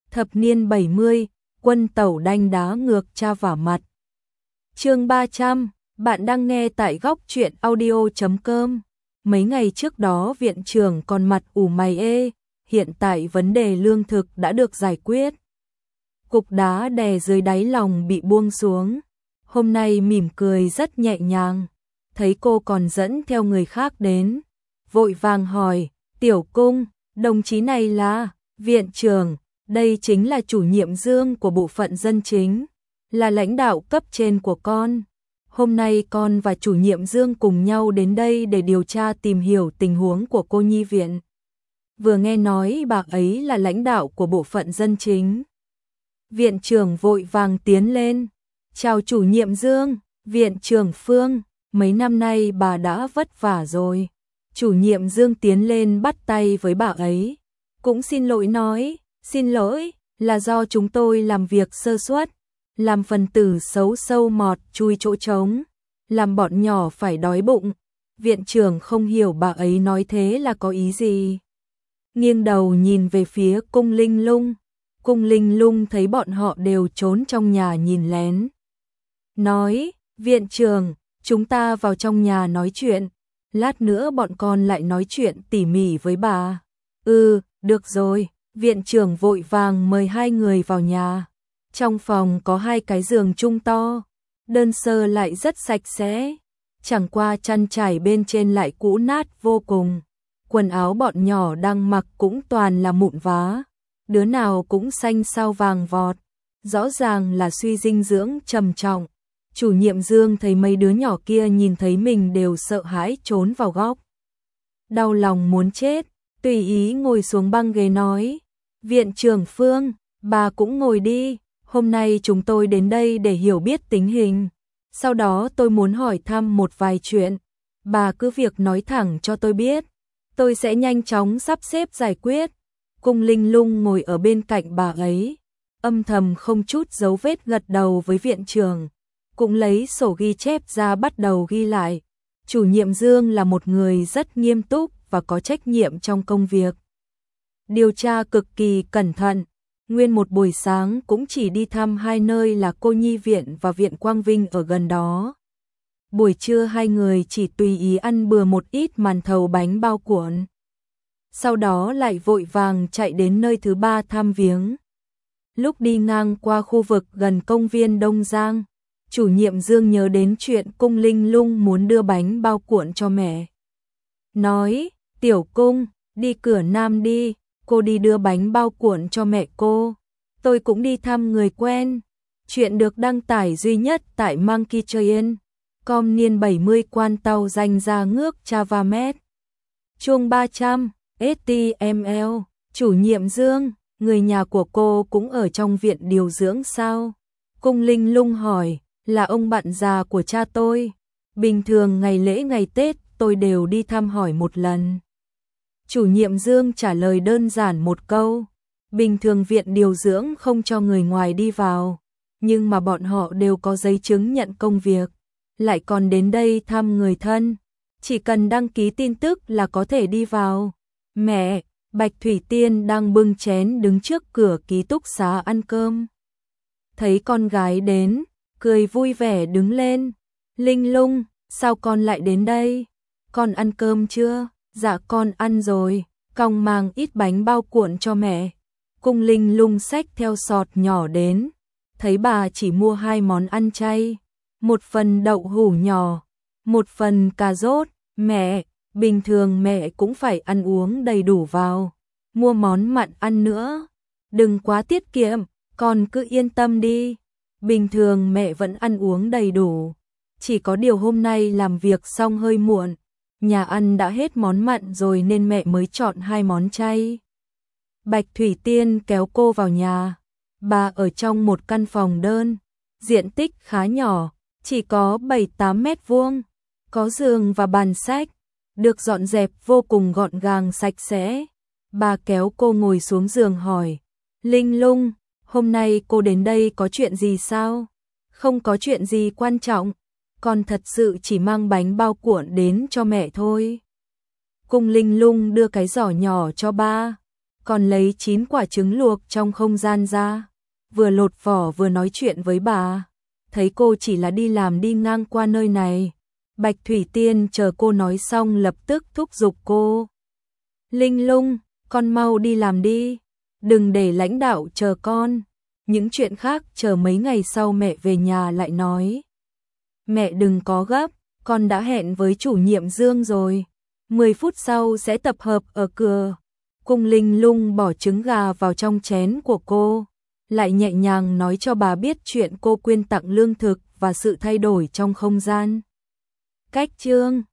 Thập niên 70, quân tẩu đanh đá ngược cha vả mặt. Chương 300, bạn đang nghe tại góc truyện audio.com. Mấy ngày trước đó viện trưởng còn mặt ủ mày ê, hiện tại vấn đề lương thực đã được giải quyết. Cục đá đè dưới đáy lòng bị buông xuống. Hôm nay mỉm cười rất nhẹ nhàng, thấy cô còn dẫn theo người khác đến. Vội vàng hỏi, Tiểu Cung, đồng chí này là viện trưởng, đây chính là chủ nhiệm Dương của bộ phận dân chính, là lãnh đạo cấp trên của con. Hôm nay con và chủ nhiệm Dương cùng nhau đến đây để điều tra tìm hiểu tình huống của cô nhi viện. Vừa nghe nói bà ấy là lãnh đạo của bộ phận dân chính. Viện trưởng vội vàng tiến lên. Chào chủ nhiệm Dương, viện trưởng Phương, mấy năm nay bà đã vất vả rồi. Chủ nhiệm Dương tiến lên bắt tay với bà ấy. Cũng xin lỗi nói, xin lỗi, là do chúng tôi làm việc sơ suất, làm phần tử xấu sâu mọt chui chỗ trống, làm bọn nhỏ phải đói bụng. Viện trưởng không hiểu bà ấy nói thế là có ý gì. Nghiêng đầu nhìn về phía Cung Linh Lung. Cung Linh Lung thấy bọn họ đều trốn trong nhà nhìn lén. Nói, viện trưởng, chúng ta vào trong nhà nói chuyện, lát nữa bọn con lại nói chuyện tỉ mỉ với bà. Được rồi, viện trưởng vội vàng mời hai người vào nhà. Trong phòng có hai cái giường chung to, đơn sơ lại rất sạch sẽ, chẳng qua chăn trải bên trên lại cũ nát vô cùng. Quần áo bọn nhỏ đang mặc cũng toàn là mụn vá, đứa nào cũng xanh xao vàng vọt, rõ ràng là suy dinh dưỡng trầm trọng. Chủ nhiệm Dương thấy mấy đứa nhỏ kia nhìn thấy mình đều sợ hãi trốn vào góc. Đau lòng muốn chết, tùy ý ngồi xuống băng ghế nói, viện trưởng Phương, bà cũng ngồi đi, hôm nay chúng tôi đến đây để hiểu biết tình hình. Sau đó tôi muốn hỏi thăm một vài chuyện, bà cứ việc nói thẳng cho tôi biết, tôi sẽ nhanh chóng sắp xếp giải quyết. Cung Linh Lung ngồi ở bên cạnh bà ấy, âm thầm không chút dấu vết gật đầu với viện trưởng, cũng lấy sổ ghi chép ra bắt đầu ghi lại. Chủ nhiệm Dương là một người rất nghiêm túc và có trách nhiệm trong công việc. Điều tra cực kỳ cẩn thận, nguyên một buổi sáng cũng chỉ đi thăm hai nơi là cô nhi viện và viện Quang Vinh ở gần đó. Buổi trưa hai người chỉ tùy ý ăn bừa một ít màn thầu bánh bao cuộn. Sau đó lại vội vàng chạy đến nơi thứ ba thăm viếng. Lúc đi ngang qua khu vực gần công viên Đông Giang, chủ nhiệm Dương nhớ đến chuyện Cung Linh Lung muốn đưa bánh bao cuộn cho mẹ. Nói, Tiểu Cung, đi cửa Nam đi, cô đi đưa bánh bao cuộn cho mẹ cô. Tôi cũng đi thăm người quen. Chuyện được đăng tải duy nhất tại Monkey Train. Com niên 70 quan tàu danh ra ngước Chavamet. Chương 300, STML, chủ nhiệm Dương, người nhà của cô cũng ở trong viện điều dưỡng sao? Cung Linh Lung hỏi, là ông bạn già của cha tôi. Bình thường ngày lễ ngày Tết tôi đều đi thăm hỏi một lần. Chủ nhiệm Dương trả lời đơn giản một câu. Bình thường viện điều dưỡng không cho người ngoài đi vào, nhưng mà bọn họ đều có giấy chứng nhận công việc, lại còn đến đây thăm người thân, chỉ cần đăng ký tin tức là có thể đi vào. Mẹ, Bạch Thủy Tiên đang bưng chén đứng trước cửa ký túc xá ăn cơm. Thấy con gái đến, cười vui vẻ đứng lên. Linh Lung, sao con lại đến đây? Con ăn cơm chưa? Dạ con ăn rồi, cong mang ít bánh bao cuộn cho mẹ. Cung Linh Lung xách theo sọt nhỏ đến, thấy bà chỉ mua hai món ăn chay, một phần đậu hũ nhỏ, một phần cà rốt. Mẹ, bình thường mẹ cũng phải ăn uống đầy đủ vào, mua món mặn ăn nữa, đừng quá tiết kiệm, con cứ yên tâm đi. Bình thường mẹ vẫn ăn uống đầy đủ, chỉ có điều hôm nay làm việc xong hơi muộn, nhà ăn đã hết món mặn rồi nên mẹ mới chọn hai món chay. Bạch Thủy Tiên kéo cô vào nhà. Bà ở trong một căn phòng đơn, diện tích khá nhỏ, chỉ có 7-8 mét vuông, có giường và bàn sách, được dọn dẹp vô cùng gọn gàng sạch sẽ. Bà kéo cô ngồi xuống giường hỏi, Linh Lung, hôm nay cô đến đây có chuyện gì sao? Không có chuyện gì quan trọng, con thật sự chỉ mang bánh bao cuộn đến cho mẹ thôi. Cung Linh Lung đưa cái giỏ nhỏ cho ba. còn lấy 9 quả trứng luộc trong không gian ra, vừa lột vỏ vừa nói chuyện với bà. Thấy cô chỉ là đi làm đi ngang qua nơi này, Bạch Thủy Tiên chờ cô nói xong lập tức thúc giục cô. Linh Lung, con mau đi làm đi, đừng để lãnh đạo chờ con. Những chuyện khác chờ mấy ngày sau mẹ về nhà lại nói. Mẹ đừng có gấp, con đã hẹn với chủ nhiệm Dương rồi. 10 phút sau sẽ tập hợp ở cửa. Cung Linh Lung bỏ trứng gà vào trong chén của cô, lại nhẹ nhàng nói cho bà biết chuyện cô quyên tặng lương thực và sự thay đổi trong không gian. Cách chương